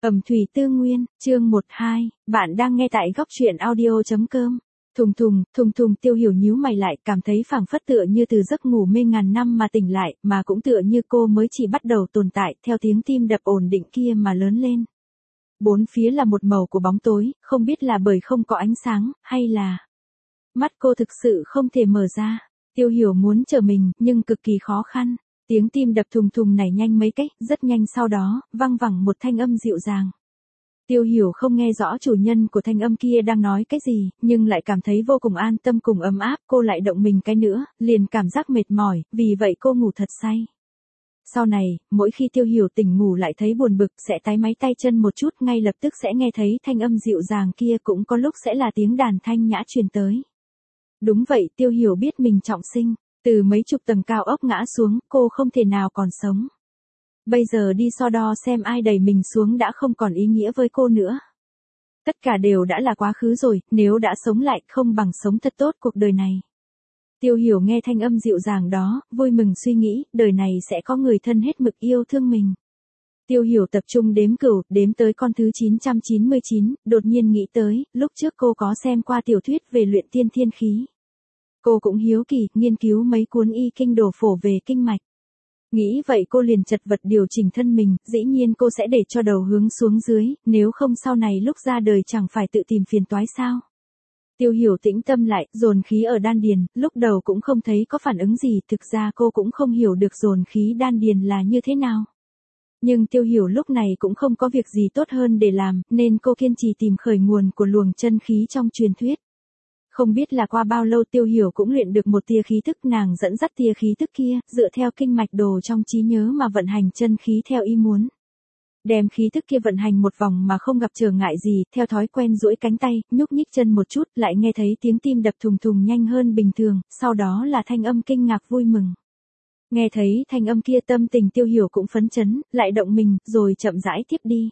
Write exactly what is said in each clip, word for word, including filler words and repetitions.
Ẩm thủy tư nguyên, chương một hai, bạn đang nghe tại góc truyện audio chấm com. Thùng thùng, thùng thùng Tiêu Hiểu nhíu mày lại, cảm thấy phảng phất tựa như từ giấc ngủ mê ngàn năm mà tỉnh lại, mà cũng tựa như cô mới chỉ bắt đầu tồn tại, theo tiếng tim đập ổn định kia mà lớn lên. Bốn phía là một màu của bóng tối, không biết là bởi không có ánh sáng, hay là mắt cô thực sự không thể mở ra. Tiêu Hiểu muốn trở mình, nhưng cực kỳ khó khăn. Tiếng tim đập thùng thùng nảy nhanh mấy cách, rất nhanh sau đó, văng vẳng một thanh âm dịu dàng. Tiêu Hiểu không nghe rõ chủ nhân của thanh âm kia đang nói cái gì, nhưng lại cảm thấy vô cùng an tâm cùng ấm áp, cô lại động mình cái nữa, liền cảm giác mệt mỏi, vì vậy cô ngủ thật say. Sau này, mỗi khi Tiêu Hiểu tỉnh ngủ lại thấy buồn bực, sẽ tái máy tay chân một chút, ngay lập tức sẽ nghe thấy thanh âm dịu dàng kia, cũng có lúc sẽ là tiếng đàn thanh nhã truyền tới. Đúng vậy, Tiêu Hiểu biết mình trọng sinh. Từ mấy chục tầng cao ốc ngã xuống, cô không thể nào còn sống. Bây giờ đi so đo xem ai đẩy mình xuống đã không còn ý nghĩa với cô nữa. Tất cả đều đã là quá khứ rồi, nếu đã sống lại không bằng sống thật tốt cuộc đời này. Tiêu Hiểu nghe thanh âm dịu dàng đó, vui mừng suy nghĩ, đời này sẽ có người thân hết mực yêu thương mình. Tiêu Hiểu tập trung đếm cửu, đếm tới con thứ chín trăm chín mươi chín, đột nhiên nghĩ tới, lúc trước cô có xem qua tiểu thuyết về luyện tiên thiên khí. Cô cũng hiếu kỳ, nghiên cứu mấy cuốn y kinh đồ phổ về kinh mạch. Nghĩ vậy cô liền chật vật điều chỉnh thân mình, dĩ nhiên cô sẽ để cho đầu hướng xuống dưới, nếu không sau này lúc ra đời chẳng phải tự tìm phiền toái sao. Tiêu Hiểu tĩnh tâm lại, dồn khí ở đan điền, lúc đầu cũng không thấy có phản ứng gì, thực ra cô cũng không hiểu được dồn khí đan điền là như thế nào. Nhưng Tiêu Hiểu lúc này cũng không có việc gì tốt hơn để làm, nên cô kiên trì tìm khởi nguồn của luồng chân khí trong truyền thuyết. Không biết là qua bao lâu Tiêu Hiểu cũng luyện được một tia khí tức, nàng dẫn dắt tia khí tức kia, dựa theo kinh mạch đồ trong trí nhớ mà vận hành chân khí theo ý muốn. Đem khí tức kia vận hành một vòng mà không gặp trở ngại gì, theo thói quen duỗi cánh tay, nhúc nhích chân một chút, lại nghe thấy tiếng tim đập thùng thùng nhanh hơn bình thường, sau đó là thanh âm kinh ngạc vui mừng. Nghe thấy thanh âm kia tâm tình Tiêu Hiểu cũng phấn chấn, lại động mình, rồi chậm rãi tiếp đi.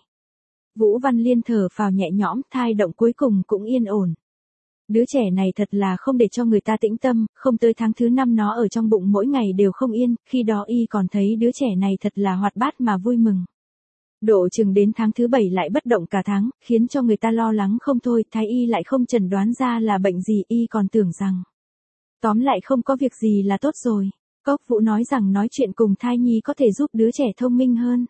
Vũ Văn Liên thở phào nhẹ nhõm, thai động cuối cùng cũng yên ổn. Đứa trẻ này thật là không để cho người ta tĩnh tâm, không tới tháng thứ năm nó ở trong bụng mỗi ngày đều không yên, khi đó y còn thấy đứa trẻ này thật là hoạt bát mà vui mừng. Độ chừng đến tháng thứ bảy lại bất động cả tháng, khiến cho người ta lo lắng không thôi, thái y lại không chẩn đoán ra là bệnh gì, y còn tưởng rằng tóm lại không có việc gì là tốt rồi. Cốc Vũ nói rằng nói chuyện cùng thai nhi có thể giúp đứa trẻ thông minh hơn.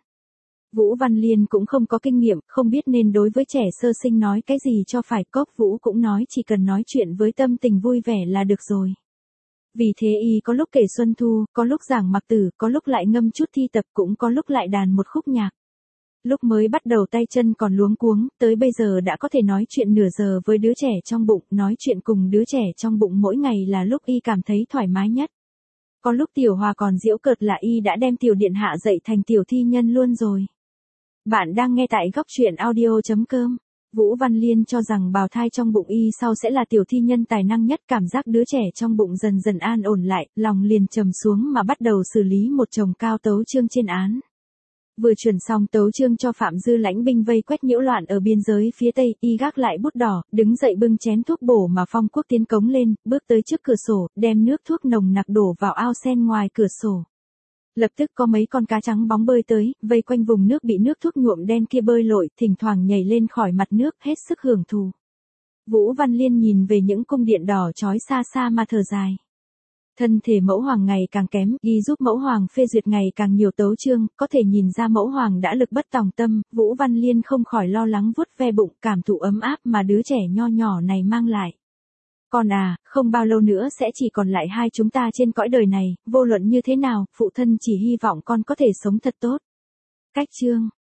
Vũ Văn Liên cũng không có kinh nghiệm, không biết nên đối với trẻ sơ sinh nói cái gì cho phải. Cốc Vũ cũng nói chỉ cần nói chuyện với tâm tình vui vẻ là được rồi. Vì thế y có lúc kể xuân thu, có lúc giảng mặc tử, có lúc lại ngâm chút thi tập, cũng có lúc lại đàn một khúc nhạc. Lúc mới bắt đầu tay chân còn luống cuống, tới bây giờ đã có thể nói chuyện nửa giờ với đứa trẻ trong bụng, nói chuyện cùng đứa trẻ trong bụng mỗi ngày là lúc y cảm thấy thoải mái nhất. Có lúc Tiểu Hòa còn giễu cợt là y đã đem Tiểu Điện Hạ dạy thành tiểu thi nhân luôn rồi. Bạn đang nghe tại góc truyện audio chấm com. Vũ Văn Liên cho rằng bào thai trong bụng y sau sẽ là tiểu thi nhân tài năng nhất, cảm giác đứa trẻ trong bụng dần dần an ổn lại, lòng liền trầm xuống mà bắt đầu xử lý một chồng cao tấu chương trên án. Vừa chuẩn xong tấu chương cho Phạm Dư lãnh binh vây quét nhiễu loạn ở biên giới phía Tây, y gác lại bút đỏ, đứng dậy bưng chén thuốc bổ mà Phong Quốc tiến cống lên, bước tới trước cửa sổ, đem nước thuốc nồng nặc đổ vào ao sen ngoài cửa sổ. Lập tức có mấy con cá trắng bóng bơi tới, vây quanh vùng nước bị nước thuốc nhuộm đen kia bơi lội, thỉnh thoảng nhảy lên khỏi mặt nước, hết sức hưởng thụ. Vũ Văn Liên nhìn về những cung điện đỏ chói xa xa mà thở dài. Thân thể mẫu hoàng ngày càng kém, y giúp mẫu hoàng phê duyệt ngày càng nhiều tấu chương, có thể nhìn ra mẫu hoàng đã lực bất tòng tâm, Vũ Văn Liên không khỏi lo lắng vuốt ve bụng, cảm thụ ấm áp mà đứa trẻ nho nhỏ này mang lại. Con à, không bao lâu nữa sẽ chỉ còn lại hai chúng ta trên cõi đời này, vô luận như thế nào, phụ thân chỉ hy vọng con có thể sống thật tốt. Cách chương